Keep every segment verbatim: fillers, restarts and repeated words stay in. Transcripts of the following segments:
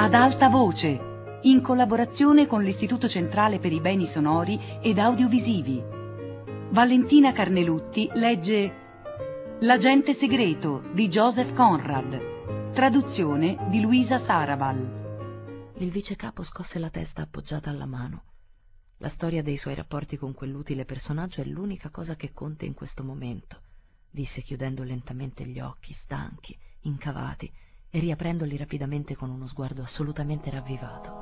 Ad alta voce, in collaborazione con l'Istituto Centrale per i Beni Sonori ed Audiovisivi. Valentina Carnelutti legge L'agente segreto di Joseph Conrad, traduzione di Luisa Sarabal. Il vicecapo scosse la testa appoggiata alla mano. La storia dei suoi rapporti con quell'utile personaggio è l'unica cosa che conta in questo momento, disse chiudendo lentamente gli occhi, stanchi, incavati, e riaprendoli rapidamente con uno sguardo assolutamente ravvivato.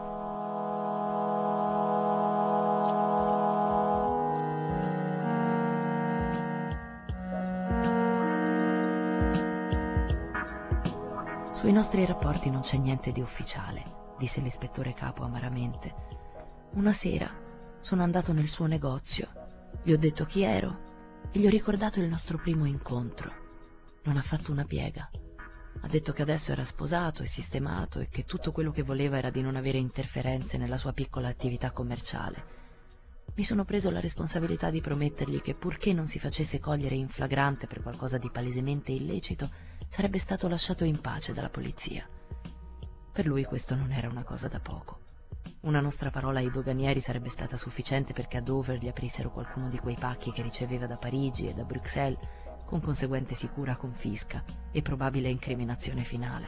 Sui nostri rapporti non c'è niente di ufficiale, disse l'ispettore capo amaramente. Una sera sono andato nel suo negozio, gli ho detto chi ero e gli ho ricordato il nostro primo incontro. Non ha fatto una piega. Ha detto che adesso era sposato e sistemato e che tutto quello che voleva era di non avere interferenze nella sua piccola attività commerciale. Mi sono preso la responsabilità di promettergli che, purché non si facesse cogliere in flagrante per qualcosa di palesemente illecito, sarebbe stato lasciato in pace dalla polizia. Per lui questo non era una cosa da poco. Una nostra parola ai doganieri sarebbe stata sufficiente perché a Dover gli aprissero qualcuno di quei pacchi che riceveva da Parigi e da Bruxelles, con conseguente sicura confisca e probabile incriminazione finale.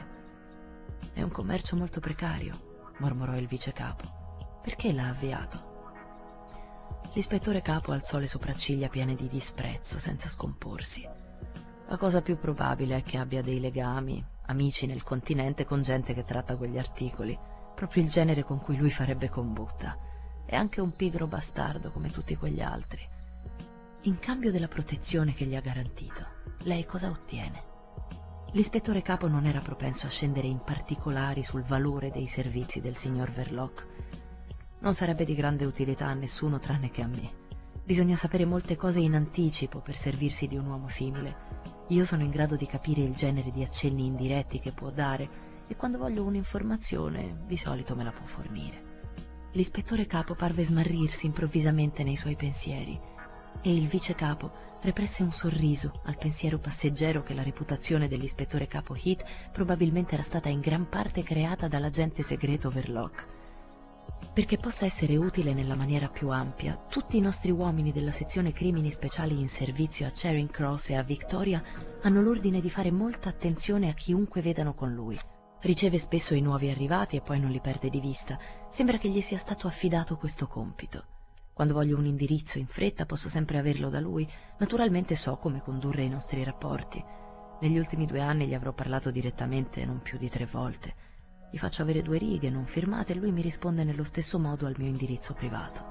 È un commercio molto precario, mormorò il vicecapo. Perché l'ha avviato? L'ispettore capo alzò le sopracciglia piene di disprezzo, senza scomporsi. La cosa più probabile è che abbia dei legami, amici nel continente con gente che tratta quegli articoli, proprio il genere con cui lui farebbe combutta. È anche un pigro bastardo come tutti quegli altri. In cambio della protezione che gli ha garantito, lei cosa ottiene? L'ispettore capo non era propenso a scendere in particolari sul valore dei servizi del signor Verloc. Non sarebbe di grande utilità a nessuno tranne che a me. Bisogna sapere molte cose in anticipo per servirsi di un uomo simile. Io sono in grado di capire il genere di accenni indiretti che può dare e quando voglio un'informazione di solito me la può fornire. L'ispettore capo parve smarrirsi improvvisamente nei suoi pensieri e il vicecapo represse un sorriso al pensiero passeggero che la reputazione dell'ispettore capo Heath probabilmente era stata in gran parte creata dall'agente segreto Verloc. Perché possa essere utile nella maniera più ampia, tutti i nostri uomini della sezione crimini speciali in servizio a Charing Cross e a Victoria hanno l'ordine di fare molta attenzione a chiunque vedano con lui. Riceve spesso i nuovi arrivati e poi non li perde di vista. Sembra che gli sia stato affidato questo compito. Quando voglio un indirizzo in fretta posso sempre averlo da lui. Naturalmente so come condurre i nostri rapporti. Negli ultimi due anni gli avrò parlato direttamente non più di tre volte. Gli faccio avere due righe non firmate e lui mi risponde nello stesso modo al mio indirizzo privato.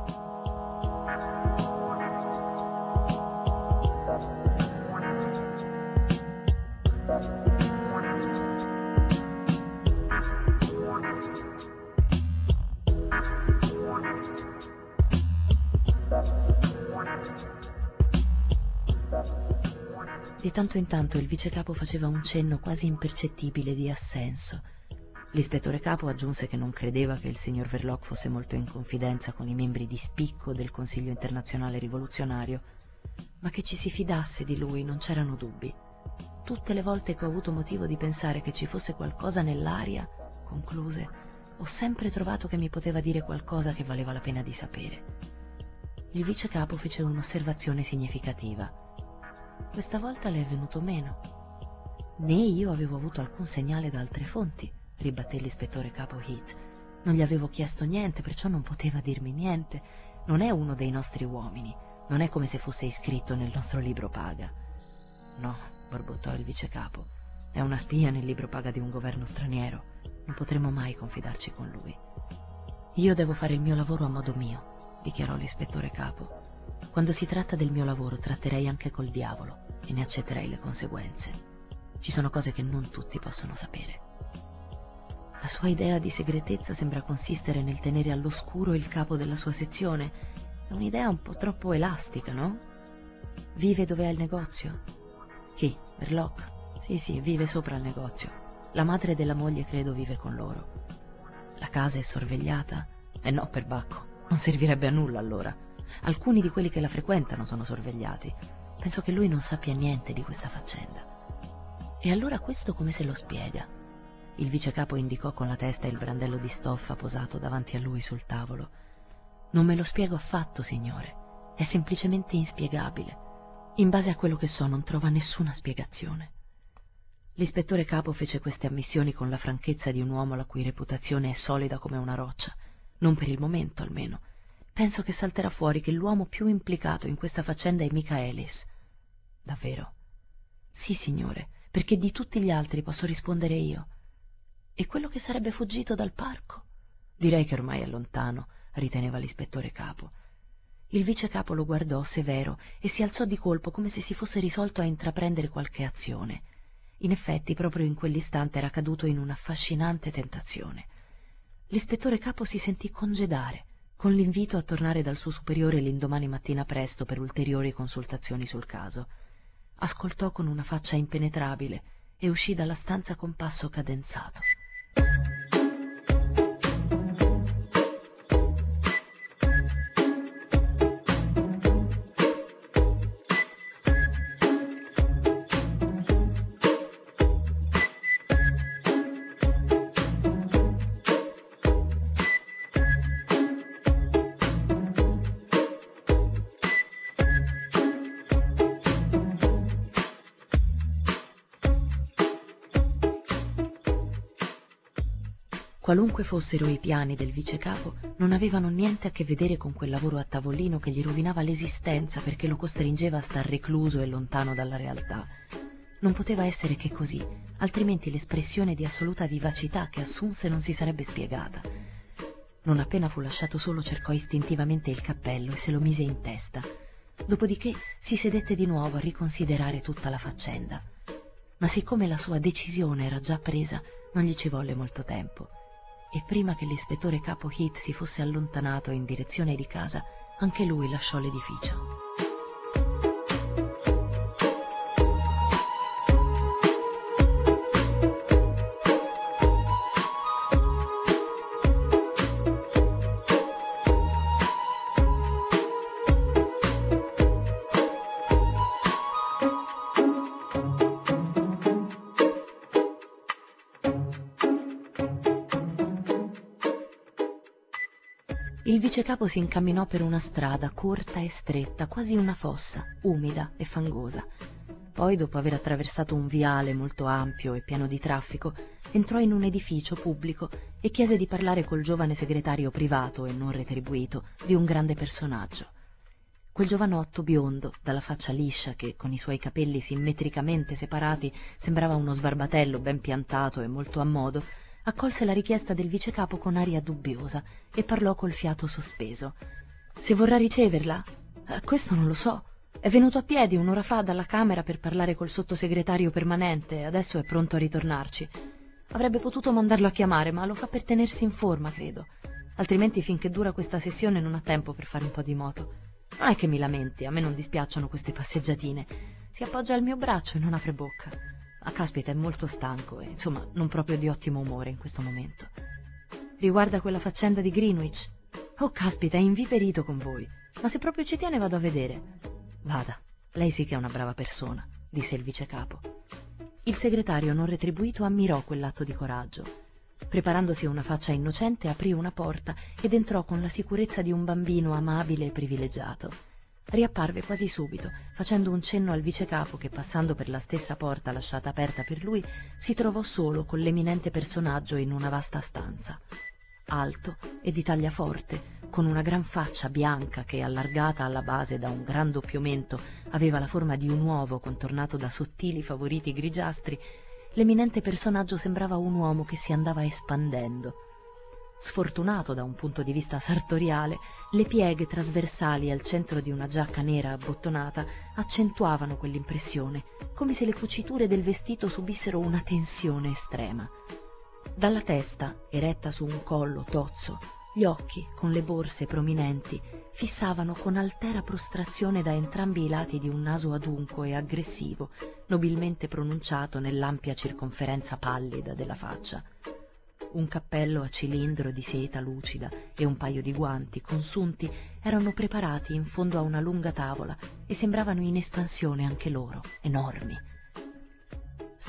Di tanto in tanto il vicecapo faceva un cenno quasi impercettibile di assenso. L'ispettore capo aggiunse che non credeva che il signor Verloc fosse molto in confidenza con i membri di spicco del Consiglio Internazionale Rivoluzionario, ma che ci si fidasse di lui non c'erano dubbi. Tutte le volte che ho avuto motivo di pensare che ci fosse qualcosa nell'aria, concluse, ho sempre trovato che mi poteva dire qualcosa che valeva la pena di sapere. Il vicecapo fece un'osservazione significativa. Questa volta le è venuto meno. Né io avevo avuto alcun segnale da altre fonti, ribatté l'ispettore capo Heath. Non gli avevo chiesto niente, perciò non poteva dirmi niente. Non è uno dei nostri uomini, non è come se fosse iscritto nel nostro libro paga. No, borbottò il vicecapo, è una spia nel libro paga di un governo straniero. Non potremo mai confidarci con lui. Io devo fare il mio lavoro a modo mio, dichiarò l'ispettore capo. Quando si tratta del mio lavoro tratterei anche col diavolo e ne accetterei le conseguenze. Ci sono cose che non tutti possono sapere. La sua idea di segretezza sembra consistere nel tenere all'oscuro il capo della sua sezione. È un'idea un po' troppo elastica, no? Vive dove è il negozio? Chi? Verloc? Sì, sì, vive sopra il negozio. La madre della moglie credo vive con loro. La casa è sorvegliata? Eh no, perbacco, non servirebbe a nulla allora. Alcuni di quelli che la frequentano sono sorvegliati. Penso che lui non sappia niente di questa faccenda. E allora questo come se lo spiega? Il vicecapo indicò con la testa il brandello di stoffa posato davanti a lui sul tavolo. «Non me lo spiego affatto, signore. È semplicemente inspiegabile. In base a quello che so non trova nessuna spiegazione». L'ispettore capo fece queste ammissioni con la franchezza di un uomo la cui reputazione è solida come una roccia. Non per il momento, almeno. Penso che salterà fuori che l'uomo più implicato in questa faccenda è Michaelis. Davvero? Sì, signore, perché di tutti gli altri posso rispondere io. E quello che sarebbe fuggito dal parco? Direi che ormai è lontano, riteneva l'ispettore capo. Il vicecapo lo guardò severo e si alzò di colpo come se si fosse risolto a intraprendere qualche azione. In effetti, proprio in quell'istante era caduto in un'affascinante tentazione. L'ispettore capo si sentì congedare, con l'invito a tornare dal suo superiore l'indomani mattina presto per ulteriori consultazioni sul caso. Ascoltò con una faccia impenetrabile e uscì dalla stanza con passo cadenzato. Qualunque fossero i piani del vicecapo, non avevano niente a che vedere con quel lavoro a tavolino che gli rovinava l'esistenza perché lo costringeva a star recluso e lontano dalla realtà. Non poteva essere che così, altrimenti l'espressione di assoluta vivacità che assunse non si sarebbe spiegata. Non appena fu lasciato solo cercò istintivamente il cappello e se lo mise in testa. Dopodiché si sedette di nuovo a riconsiderare tutta la faccenda. Ma siccome la sua decisione era già presa, non gli ci volle molto tempo. E prima che l'ispettore capo Heath si fosse allontanato in direzione di casa, anche lui lasciò l'edificio. Il vicecapo si incamminò per una strada corta e stretta, quasi una fossa, umida e fangosa. Poi, dopo aver attraversato un viale molto ampio e pieno di traffico, entrò in un edificio pubblico e chiese di parlare col giovane segretario privato e non retribuito di un grande personaggio. Quel giovanotto biondo, dalla faccia liscia che, con i suoi capelli simmetricamente separati, sembrava uno sbarbatello ben piantato e molto a modo, accolse la richiesta del vicecapo con aria dubbiosa e parlò col fiato sospeso. «Se vorrà riceverla?» Eh, «Questo non lo so. È venuto a piedi un'ora fa dalla Camera per parlare col sottosegretario permanente e adesso è pronto a ritornarci. Avrebbe potuto mandarlo a chiamare, ma lo fa per tenersi in forma, credo. Altrimenti finché dura questa sessione non ha tempo per fare un po' di moto. Non è che mi lamenti, a me non dispiacciono queste passeggiatine. Si appoggia al mio braccio e non apre bocca. Ma caspita, è molto stanco e, insomma, non proprio di ottimo umore in questo momento. Riguarda quella faccenda di Greenwich. Oh, caspita, è inviperito con voi. Ma se proprio ci tiene vado a vedere. Vada, lei sì che è una brava persona», disse il vicecapo. Il segretario non retribuito ammirò quell'atto di coraggio. Preparandosi una faccia innocente, aprì una porta ed entrò con la sicurezza di un bambino amabile e privilegiato. Riapparve quasi subito, facendo un cenno al vicecapo che, passando per la stessa porta lasciata aperta per lui, si trovò solo con l'eminente personaggio in una vasta stanza. Alto e di taglia forte, con una gran faccia bianca che, allargata alla base da un gran doppiomento, aveva la forma di un uovo contornato da sottili favoriti grigiastri, l'eminente personaggio sembrava un uomo che si andava espandendo. Sfortunato da un punto di vista sartoriale, le pieghe trasversali al centro di una giacca nera abbottonata accentuavano quell'impressione, come se le cuciture del vestito subissero una tensione estrema. Dalla testa, eretta su un collo tozzo, gli occhi, con le borse prominenti, fissavano con altera prostrazione da entrambi i lati di un naso adunco e aggressivo, nobilmente pronunciato nell'ampia circonferenza pallida della faccia. Un cappello a cilindro di seta lucida e un paio di guanti consunti erano preparati in fondo a una lunga tavola e sembravano in espansione anche loro, enormi.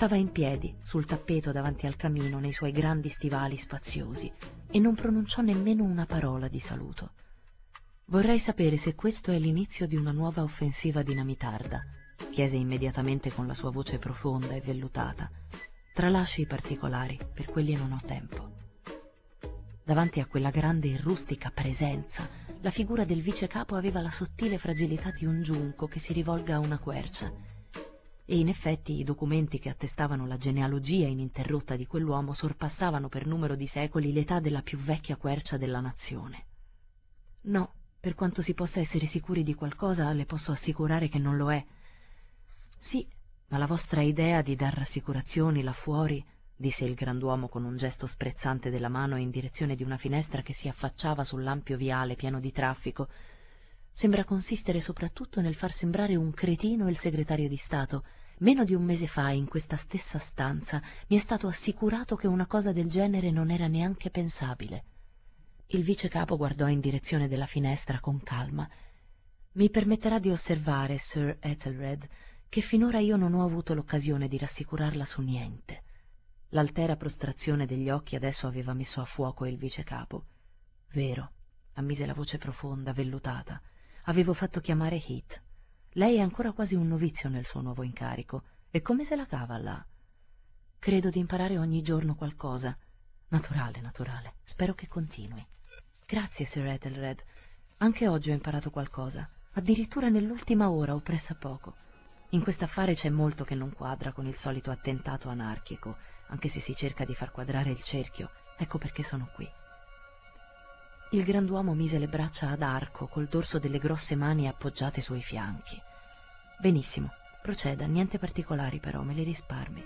Stava in piedi, sul tappeto davanti al camino, nei suoi grandi stivali spaziosi, e non pronunciò nemmeno una parola di saluto. «Vorrei sapere se questo è l'inizio di una nuova offensiva dinamitarda», chiese immediatamente con la sua voce profonda e vellutata. «Tralasci i particolari, per quelli non ho tempo». Davanti a quella grande e rustica presenza, la figura del vicecapo aveva la sottile fragilità di un giunco che si rivolga a una quercia. E in effetti i documenti che attestavano la genealogia ininterrotta di quell'uomo sorpassavano per numero di secoli l'età della più vecchia quercia della nazione. «No, per quanto si possa essere sicuri di qualcosa, le posso assicurare che non lo è». «Sì, ma la vostra idea di dar rassicurazioni là fuori», disse il grand'uomo con un gesto sprezzante della mano in direzione di una finestra che si affacciava sull'ampio viale pieno di traffico, «sembra consistere soprattutto nel far sembrare un cretino il segretario di Stato. Meno di un mese fa, in questa stessa stanza, mi è stato assicurato che una cosa del genere non era neanche pensabile». Il vicecapo guardò in direzione della finestra con calma. «Mi permetterà di osservare, Sir Ethelred, che finora io non ho avuto l'occasione di rassicurarla su niente». L'altera prostrazione degli occhi adesso aveva messo a fuoco il vicecapo. «Vero», ammise la voce profonda, vellutata. «Avevo fatto chiamare Heath. Lei è ancora quasi un novizio nel suo nuovo incarico. E come se la cava là?» «Credo di imparare ogni giorno qualcosa». «Naturale, naturale. Spero che continui». «Grazie, Sir Ethelred. Anche oggi ho imparato qualcosa. Addirittura nell'ultima ora o pressappoco. In quest'affare c'è molto che non quadra con il solito attentato anarchico, anche se si cerca di far quadrare il cerchio. Ecco perché sono qui». Il grand'uomo mise le braccia ad arco, col dorso delle grosse mani appoggiate sui fianchi. «Benissimo, proceda, niente particolari però, me li risparmi».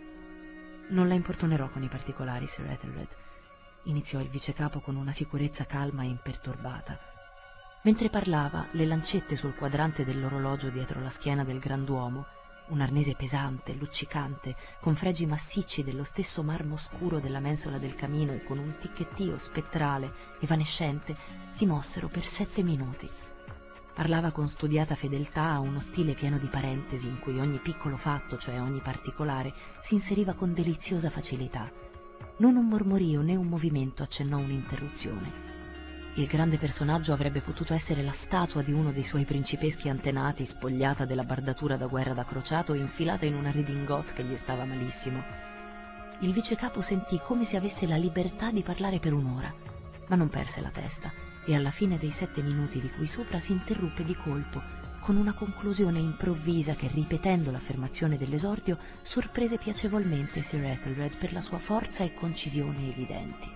«Non la importunerò con i particolari, Sir Ethelred», iniziò il vicecapo con una sicurezza calma e imperturbata. Mentre parlava, le lancette sul quadrante dell'orologio dietro la schiena del grand'uomo, un arnese pesante, luccicante, con fregi massicci dello stesso marmo scuro della mensola del camino e con un ticchettio spettrale, evanescente, si mossero per sette minuti. Parlava con studiata fedeltà a uno stile pieno di parentesi in cui ogni piccolo fatto, cioè ogni particolare, si inseriva con deliziosa facilità. Non un mormorio né un movimento accennò un'interruzione. Il grande personaggio avrebbe potuto essere la statua di uno dei suoi principeschi antenati, spogliata della bardatura da guerra da crociato e infilata in una redingote che gli stava malissimo. Il vicecapo sentì come se avesse la libertà di parlare per un'ora, ma non perse la testa, e alla fine dei sette minuti di cui sopra si interruppe di colpo, con una conclusione improvvisa che, ripetendo l'affermazione dell'esordio, sorprese piacevolmente Sir Ethelred per la sua forza e concisione evidenti.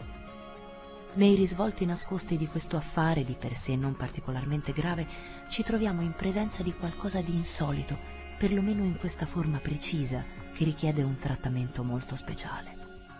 Nei risvolti nascosti di questo affare, di per sé non particolarmente grave, ci troviamo in presenza di qualcosa di insolito, perlomeno in questa forma precisa, che richiede un trattamento molto speciale.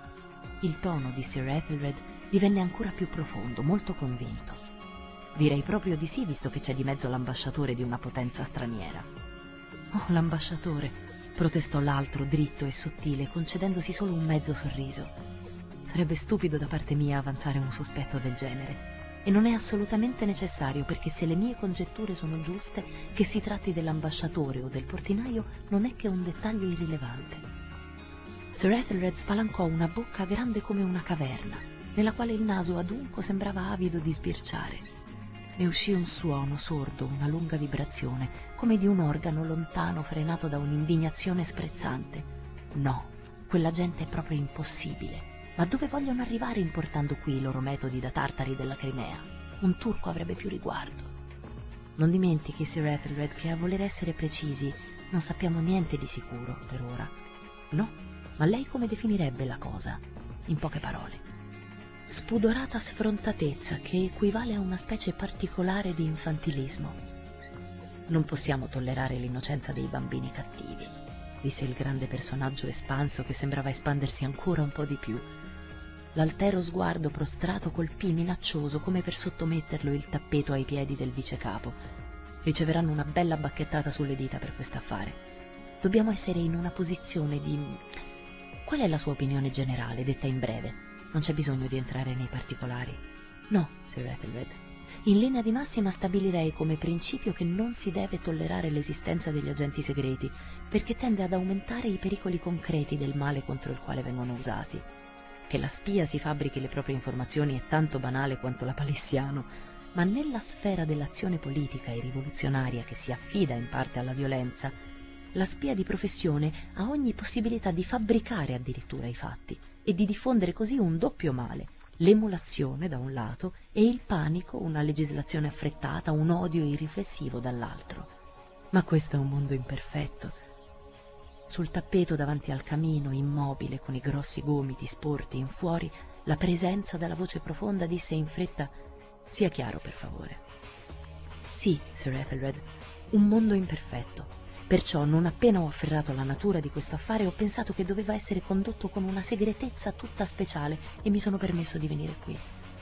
Il tono di Sir Ethelred divenne ancora più profondo, molto convinto. «Direi proprio di sì, visto che c'è di mezzo l'ambasciatore di una potenza straniera». «Oh, l'ambasciatore», protestò l'altro, dritto e sottile, concedendosi solo un mezzo sorriso. «Sarebbe stupido da parte mia avanzare un sospetto del genere, e non è assolutamente necessario, perché se le mie congetture sono giuste, che si tratti dell'ambasciatore o del portinaio non è che un dettaglio irrilevante». Sir Ethelred spalancò una bocca grande come una caverna, nella quale il naso adunco sembrava avido di sbirciare. Ne uscì un suono sordo, una lunga vibrazione, come di un organo lontano frenato da un'indignazione sprezzante. «No, quella gente è proprio impossibile. Ma dove vogliono arrivare importando qui i loro metodi da tartari della Crimea? Un turco avrebbe più riguardo». Non dimentichi, Sir Ethelred, che a voler essere precisi non sappiamo niente di sicuro per ora. «No? Ma lei come definirebbe la cosa?» «In poche parole, spudorata sfrontatezza che equivale a una specie particolare di infantilismo». «Non possiamo tollerare l'innocenza dei bambini cattivi», disse il grande personaggio espanso, che sembrava espandersi ancora un po' di più. L'altero sguardo prostrato colpì minaccioso, come per sottometterlo, il tappeto ai piedi del vicecapo. «Riceveranno una bella bacchettata sulle dita per quest'affare. Dobbiamo essere in una posizione di... Qual è la sua opinione generale, detta in breve? Non c'è bisogno di entrare nei particolari». «No, Sir Ethelred, In linea di massima stabilirei come principio che non si deve tollerare l'esistenza degli agenti segreti, perché tende ad aumentare i pericoli concreti del male contro il quale vengono usati. Che la spia si fabbrichi le proprie informazioni è tanto banale quanto la palissiano, ma nella sfera dell'azione politica e rivoluzionaria che si affida in parte alla violenza, la spia di professione ha ogni possibilità di fabbricare addirittura i fatti e di diffondere così un doppio male: l'emulazione da un lato e il panico, una legislazione affrettata, un odio irriflessivo dall'altro. Ma questo è un mondo imperfetto. Sul tappeto davanti al camino, immobile, con i grossi gomiti sporti in fuori, la presenza dalla voce profonda disse in fretta: «Sia chiaro, per favore». «Sì, Sir Ethelred, un mondo imperfetto. Perciò, non appena ho afferrato la natura di questo affare, ho pensato che doveva essere condotto con una segretezza tutta speciale e mi sono permesso di venire qui».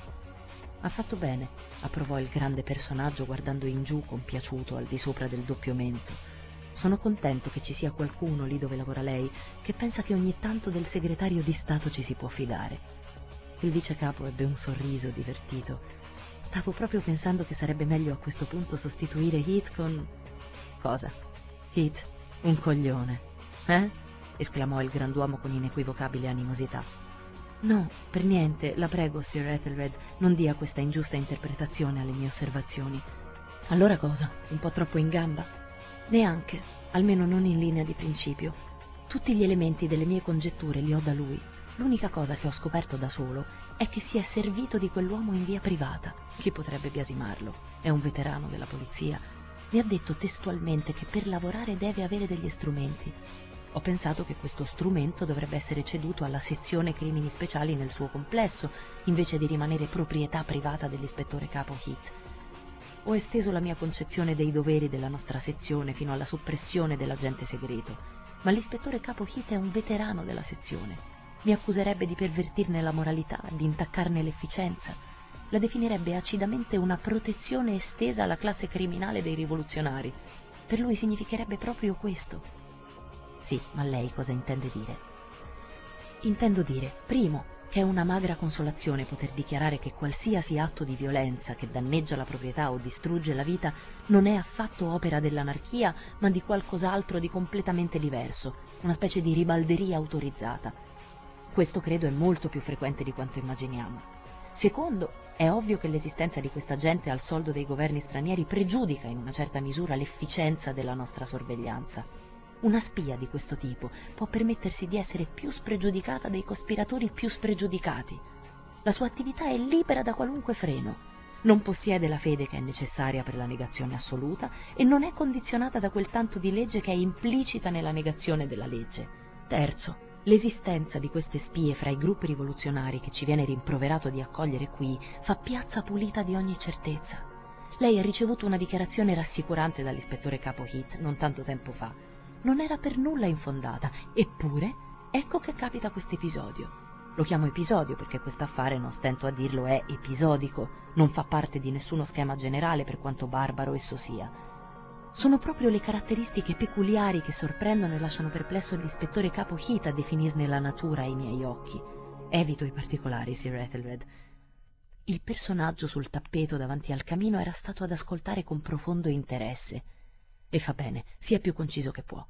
«Ha fatto bene», approvò il grande personaggio guardando in giù compiaciuto al di sopra del doppio mento. «Sono contento che ci sia qualcuno lì dove lavora lei che pensa che ogni tanto del segretario di Stato ci si può fidare». Il vicecapo ebbe un sorriso divertito. «Stavo proprio pensando che sarebbe meglio a questo punto sostituire Heath con...» «Cosa?» «Heath, un coglione, eh?» esclamò il grand'uomo con inequivocabile animosità. «No, per niente, la prego, Sir Ethelred, non dia questa ingiusta interpretazione alle mie osservazioni». «Allora cosa? Un po' troppo in gamba?» «Neanche, almeno non in linea di principio. Tutti gli elementi delle mie congetture li ho da lui. L'unica cosa che ho scoperto da solo è che si è servito di quell'uomo in via privata. Chi potrebbe biasimarlo? È un veterano della polizia. Mi ha detto testualmente che per lavorare deve avere degli strumenti. Ho pensato che questo strumento dovrebbe essere ceduto alla sezione crimini speciali nel suo complesso, invece di rimanere proprietà privata dell'ispettore capo Heath. Ho esteso la mia concezione dei doveri della nostra sezione fino alla soppressione dell'agente segreto, ma l'ispettore capo Heath è un veterano della sezione. Mi accuserebbe di pervertirne la moralità, di intaccarne l'efficienza. La definirebbe acidamente una protezione estesa alla classe criminale dei rivoluzionari. Per lui significherebbe proprio questo». «Sì, ma lei cosa intende dire?» «Intendo dire, primo, che è una magra consolazione poter dichiarare che qualsiasi atto di violenza che danneggia la proprietà o distrugge la vita non è affatto opera dell'anarchia, ma di qualcos'altro di completamente diverso, una specie di ribalderia autorizzata. Questo credo è molto più frequente di quanto immaginiamo. Secondo, è ovvio che l'esistenza di questa gente al soldo dei governi stranieri pregiudica in una certa misura l'efficienza della nostra sorveglianza. Una spia di questo tipo può permettersi di essere più spregiudicata dei cospiratori più spregiudicati. La sua attività è libera da qualunque freno. Non possiede la fede che è necessaria per la negazione assoluta e non è condizionata da quel tanto di legge che è implicita nella negazione della legge. Terzo, l'esistenza di queste spie fra i gruppi rivoluzionari che ci viene rimproverato di accogliere qui fa piazza pulita di ogni certezza. Lei ha ricevuto una dichiarazione rassicurante dall'ispettore capo Heath non tanto tempo fa. Non era per nulla infondata, eppure ecco che capita questo episodio. Lo chiamo episodio perché quest'affare, non stento a dirlo, è episodico, non fa parte di nessuno schema generale per quanto barbaro esso sia. Sono proprio le caratteristiche peculiari che sorprendono e lasciano perplesso l'ispettore capo Heath a definirne la natura ai miei occhi. Evito i particolari, Sir Ethelred. Il personaggio sul tappeto davanti al camino era stato ad ascoltare con profondo interesse. E fa bene, sia più conciso che può.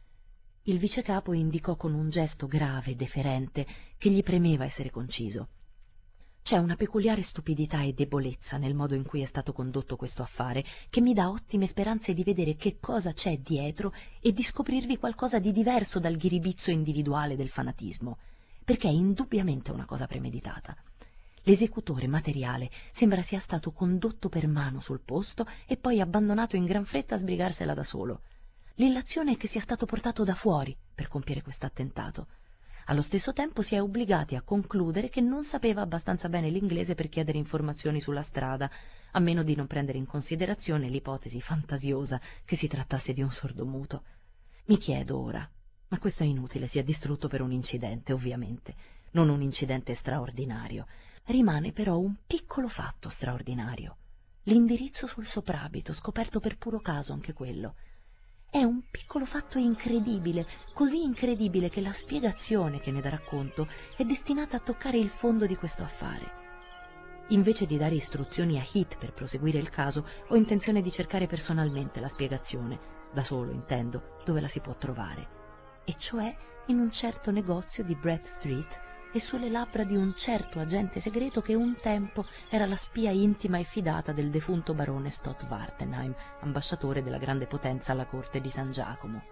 Il vicecapo indicò con un gesto grave e deferente che gli premeva essere conciso. C'è una peculiare stupidità e debolezza nel modo in cui è stato condotto questo affare che mi dà ottime speranze di vedere che cosa c'è dietro e di scoprirvi qualcosa di diverso dal ghiribizzo individuale del fanatismo, perché è indubbiamente una cosa premeditata. L'esecutore materiale sembra sia stato condotto per mano sul posto e poi abbandonato in gran fretta a sbrigarsela da solo. L'illazione è che sia stato portato da fuori per compiere quest'attentato. Allo stesso tempo si è obbligati a concludere che non sapeva abbastanza bene l'inglese per chiedere informazioni sulla strada, a meno di non prendere in considerazione l'ipotesi fantasiosa che si trattasse di un sordomuto. Mi chiedo ora, ma questo è inutile, si è distrutto per un incidente, ovviamente, non un incidente straordinario. Rimane però un piccolo fatto straordinario. L'indirizzo sul soprabito, scoperto per puro caso anche quello. È un piccolo fatto incredibile, così incredibile che la spiegazione che ne darà conto è destinata a toccare il fondo di questo affare. Invece di dare istruzioni a Heath per proseguire il caso, ho intenzione di cercare personalmente la spiegazione, da solo intendo, dove la si può trovare, e cioè in un certo negozio di Brett Street e sulle labbra di un certo agente segreto che un tempo era la spia intima e fidata del defunto barone Stott Wartenheim, ambasciatore della grande potenza alla corte di San Giacomo.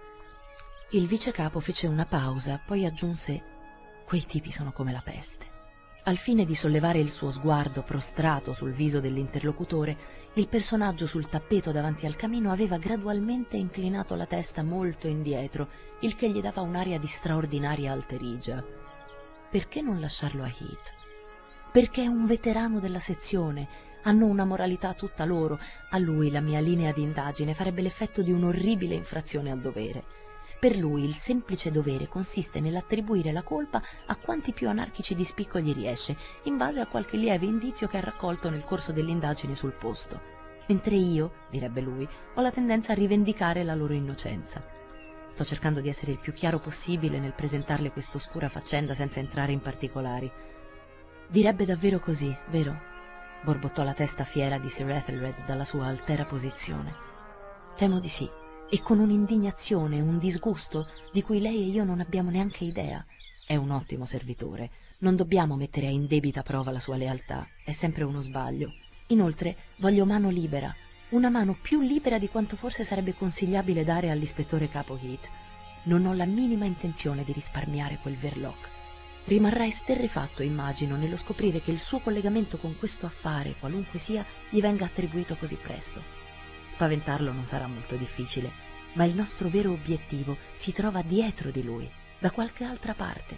Il vicecapo fece una pausa, poi aggiunse: quei tipi sono come la peste. Al fine di sollevare il suo sguardo prostrato sul viso dell'interlocutore, il personaggio sul tappeto davanti al camino aveva gradualmente inclinato la testa molto indietro, il che gli dava un'aria di straordinaria alterigia. Perché non lasciarlo a Heath? Perché è un veterano della sezione, hanno una moralità tutta loro, a lui la mia linea di indagine farebbe l'effetto di un'orribile infrazione al dovere. Per lui il semplice dovere consiste nell'attribuire la colpa a quanti più anarchici di spicco gli riesce, in base a qualche lieve indizio che ha raccolto nel corso dell'indagine sul posto. Mentre io, direbbe lui, ho la tendenza a rivendicare la loro innocenza. Sto cercando di essere il più chiaro possibile nel presentarle quest'oscura faccenda senza entrare in particolari. Direbbe davvero così, vero? Borbottò la testa fiera di Sir Ethelred dalla sua altera posizione. Temo di sì. E con un'indignazione e un disgusto di cui lei e io non abbiamo neanche idea. È un ottimo servitore, non dobbiamo mettere a indebita prova la sua lealtà, è sempre uno sbaglio. Inoltre voglio mano libera, una mano più libera di quanto forse sarebbe consigliabile dare all'ispettore capo Heath. Non ho la minima intenzione di risparmiare quel Verloc. Rimarrà esterrefatto, immagino, nello scoprire che il suo collegamento con questo affare, qualunque sia, gli venga attribuito così presto. Spaventarlo non sarà molto difficile, ma il nostro vero obiettivo si trova dietro di lui, da qualche altra parte.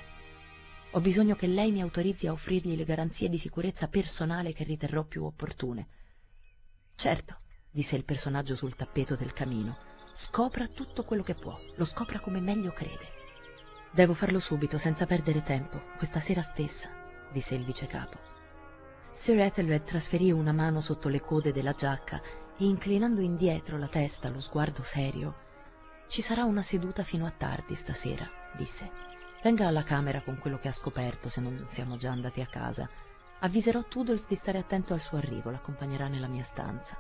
Ho bisogno che lei mi autorizzi a offrirgli le garanzie di sicurezza personale che riterrò più opportune. Certo, disse il personaggio sul tappeto del camino, scopra tutto quello che può, lo scopra come meglio crede. Devo farlo subito, senza perdere tempo, questa sera stessa, disse il vicecapo. Sir Ethelred trasferì una mano sotto le code della giacca e, inclinando indietro la testa, lo sguardo serio, «Ci sarà una seduta fino a tardi stasera», disse. «Venga alla camera con quello che ha scoperto, se non siamo già andati a casa. Avviserò Toodles di stare attento al suo arrivo, l'accompagnerà nella mia stanza».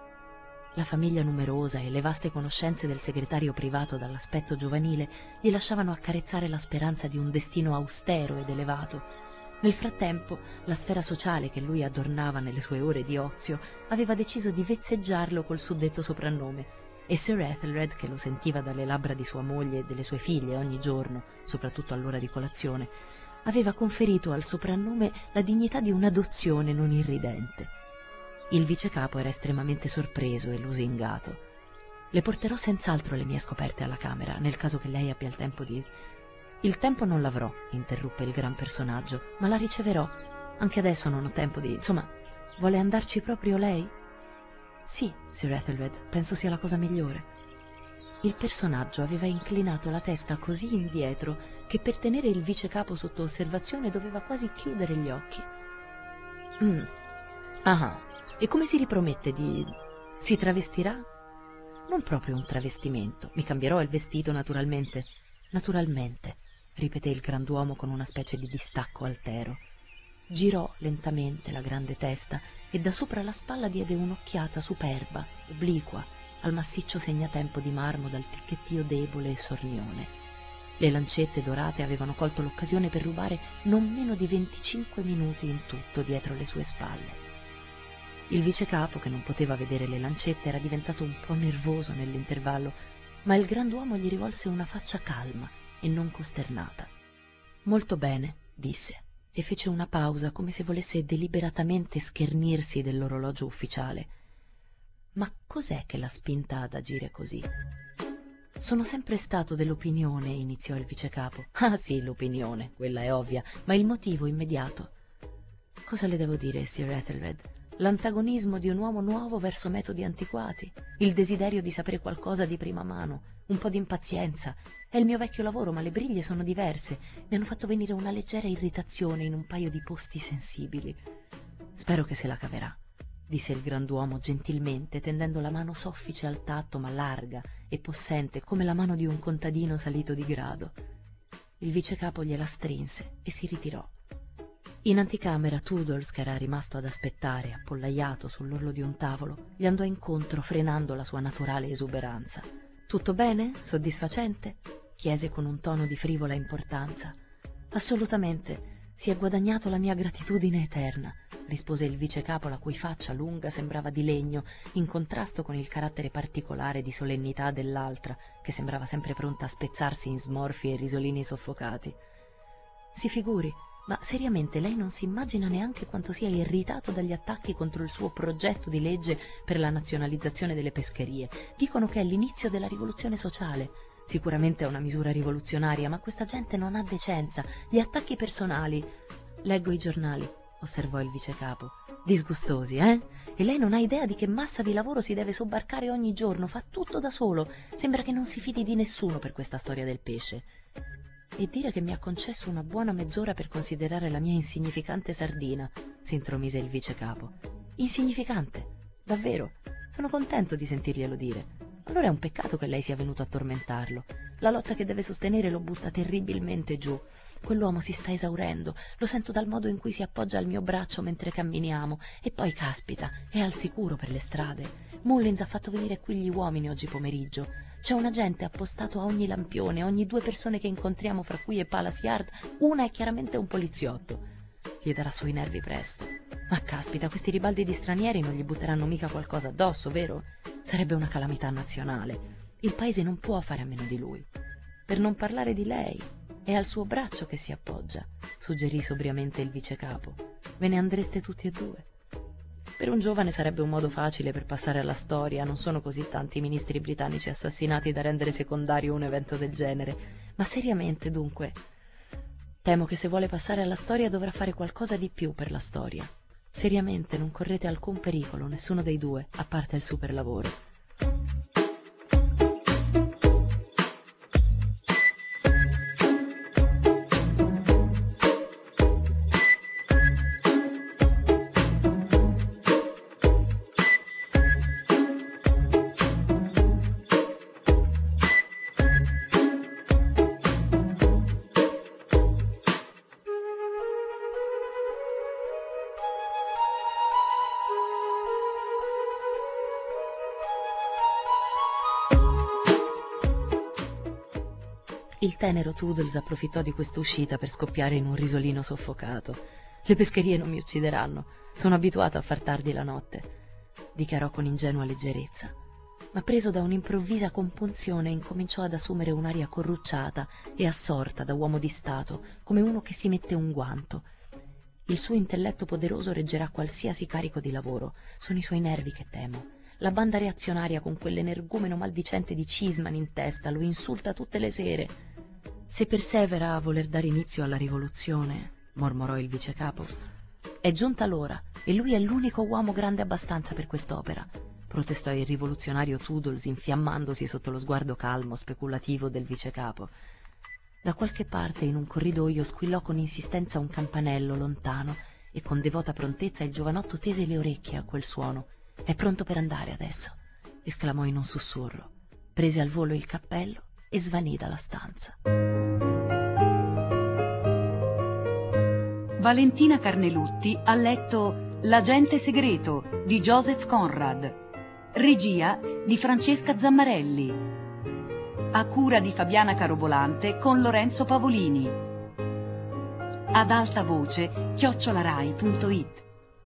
La famiglia numerosa e le vaste conoscenze del segretario privato dall'aspetto giovanile gli lasciavano accarezzare la speranza di un destino austero ed elevato. Nel frattempo, la sfera sociale che lui adornava nelle sue ore di ozio aveva deciso di vezzeggiarlo col suddetto soprannome, e Sir Ethelred, che lo sentiva dalle labbra di sua moglie e delle sue figlie ogni giorno, soprattutto all'ora di colazione, aveva conferito al soprannome la dignità di un'adozione non irridente. Il vicecapo era estremamente sorpreso e lusingato. «Le porterò senz'altro le mie scoperte alla camera, nel caso che lei abbia il tempo di...» «Il tempo non l'avrò», interruppe il gran personaggio, «ma la riceverò. Anche adesso non ho tempo di... Insomma, vuole andarci proprio lei?» «Sì, Sir Ethelred, penso sia la cosa migliore». Il personaggio aveva inclinato la testa così indietro che per tenere il vicecapo sotto osservazione doveva quasi chiudere gli occhi. «Mm. Ah, e come si ripromette di... si travestirà?» «Non proprio un travestimento. Mi cambierò il vestito, naturalmente». «Naturalmente», ripeté il grand'uomo con una specie di distacco altero. Girò lentamente la grande testa e da sopra la spalla diede un'occhiata superba, obliqua, al massiccio segnatempo di marmo dal ticchettio debole e sornione. Le lancette dorate avevano colto l'occasione per rubare non meno di venticinque minuti in tutto dietro le sue spalle. Il vicecapo, che non poteva vedere le lancette, era diventato un po' nervoso nell'intervallo, ma il grand'uomo gli rivolse una faccia calma e non costernata. «Molto bene», disse, e fece una pausa come se volesse deliberatamente schernirsi dell'orologio ufficiale. «Ma cos'è che l'ha spinta ad agire così?» «Sono sempre stato dell'opinione», iniziò il vicecapo. «Ah sì, l'opinione, quella è ovvia, ma il motivo immediato?» «Cosa le devo dire, Sir Ethelred? L'antagonismo di un uomo nuovo verso metodi antiquati, il desiderio di sapere qualcosa di prima mano, un po' di impazienza. È il mio vecchio lavoro, ma le briglie sono diverse. Mi hanno fatto venire una leggera irritazione in un paio di posti sensibili. Spero che se la caverà», disse il grand'uomo gentilmente, tendendo la mano soffice al tatto, ma larga e possente, come la mano di un contadino salito di grado. Il vicecapo gliela strinse e si ritirò. In anticamera Toodles, che era rimasto ad aspettare, appollaiato sull'orlo di un tavolo, gli andò incontro frenando la sua naturale esuberanza. «Tutto bene? Soddisfacente?» chiese con un tono di frivola importanza. «Assolutamente. Si è guadagnato la mia gratitudine eterna», rispose il vicecapo, la cui faccia lunga sembrava di legno, in contrasto con il carattere particolare di solennità dell'altra, che sembrava sempre pronta a spezzarsi in smorfie e risolini soffocati. «Si figuri, ma seriamente lei non si immagina neanche quanto sia irritato dagli attacchi contro il suo progetto di legge per la nazionalizzazione delle pescherie. Dicono che è l'inizio della rivoluzione sociale. Sicuramente è una misura rivoluzionaria, ma questa gente non ha decenza. Gli attacchi personali...» «Leggo i giornali», osservò il vicecapo. «Disgustosi, eh? E lei non ha idea di che massa di lavoro si deve sobbarcare ogni giorno, fa tutto da solo. Sembra che non si fidi di nessuno per questa storia del pesce. E dire che mi ha concesso una buona mezz'ora per considerare la mia insignificante sardina», si intromise il vicecapo. «Insignificante? Davvero? Sono contento di sentirglielo dire. Allora è un peccato che lei sia venuto a tormentarlo. La lotta che deve sostenere lo butta terribilmente giù. Quell'uomo si sta esaurendo, lo sento dal modo in cui si appoggia al mio braccio mentre camminiamo. E poi, caspita, è al sicuro per le strade. Mullins ha fatto venire qui gli uomini oggi pomeriggio. C'è un agente appostato a ogni lampione, ogni due persone che incontriamo fra qui e Palace Yard, una è chiaramente un poliziotto. Gli darà sui nervi presto. Ma caspita, questi ribaldi di stranieri non gli butteranno mica qualcosa addosso, vero? Sarebbe una calamità nazionale. Il paese non può fare a meno di lui. Per non parlare di lei, è al suo braccio che si appoggia», suggerì sobriamente il vicecapo. «Ve ne andreste tutti e due. Per un giovane sarebbe un modo facile per passare alla storia, non sono così tanti i ministri britannici assassinati da rendere secondario un evento del genere. Ma seriamente, dunque, temo che se vuole passare alla storia dovrà fare qualcosa di più per la storia. Seriamente non correte alcun pericolo, nessuno dei due, a parte il superlavoro». Il tenero Toodles approfittò di questa uscita per scoppiare in un risolino soffocato. «Le pescherie non mi uccideranno, sono abituato a far tardi la notte», dichiarò con ingenua leggerezza. Ma preso da un'improvvisa compunzione incominciò ad assumere un'aria corrucciata e assorta da uomo di Stato, come uno che si mette un guanto. Il suo intelletto poderoso reggerà qualsiasi carico di lavoro, sono i suoi nervi che temo. La banda reazionaria con quell'energumeno maldicente di Cheeseman in testa lo insulta tutte le sere. «Se persevera a voler dare inizio alla rivoluzione», mormorò il vicecapo, «è giunta l'ora e lui è l'unico uomo grande abbastanza per quest'opera», protestò il rivoluzionario Toodles infiammandosi sotto lo sguardo calmo, speculativo del vicecapo. Da qualche parte in un corridoio squillò con insistenza un campanello lontano e con devota prontezza il giovanotto tese le orecchie a quel suono. «È pronto per andare adesso», esclamò in un sussurro, prese al volo il cappello e svanì dalla stanza. Valentina Carnelutti ha letto L'agente segreto di Joseph Conrad, regia di Francesca Zammarelli, a cura di Fabiana Carobolante con Lorenzo Pavolini, ad alta voce chiocciolarai punto it.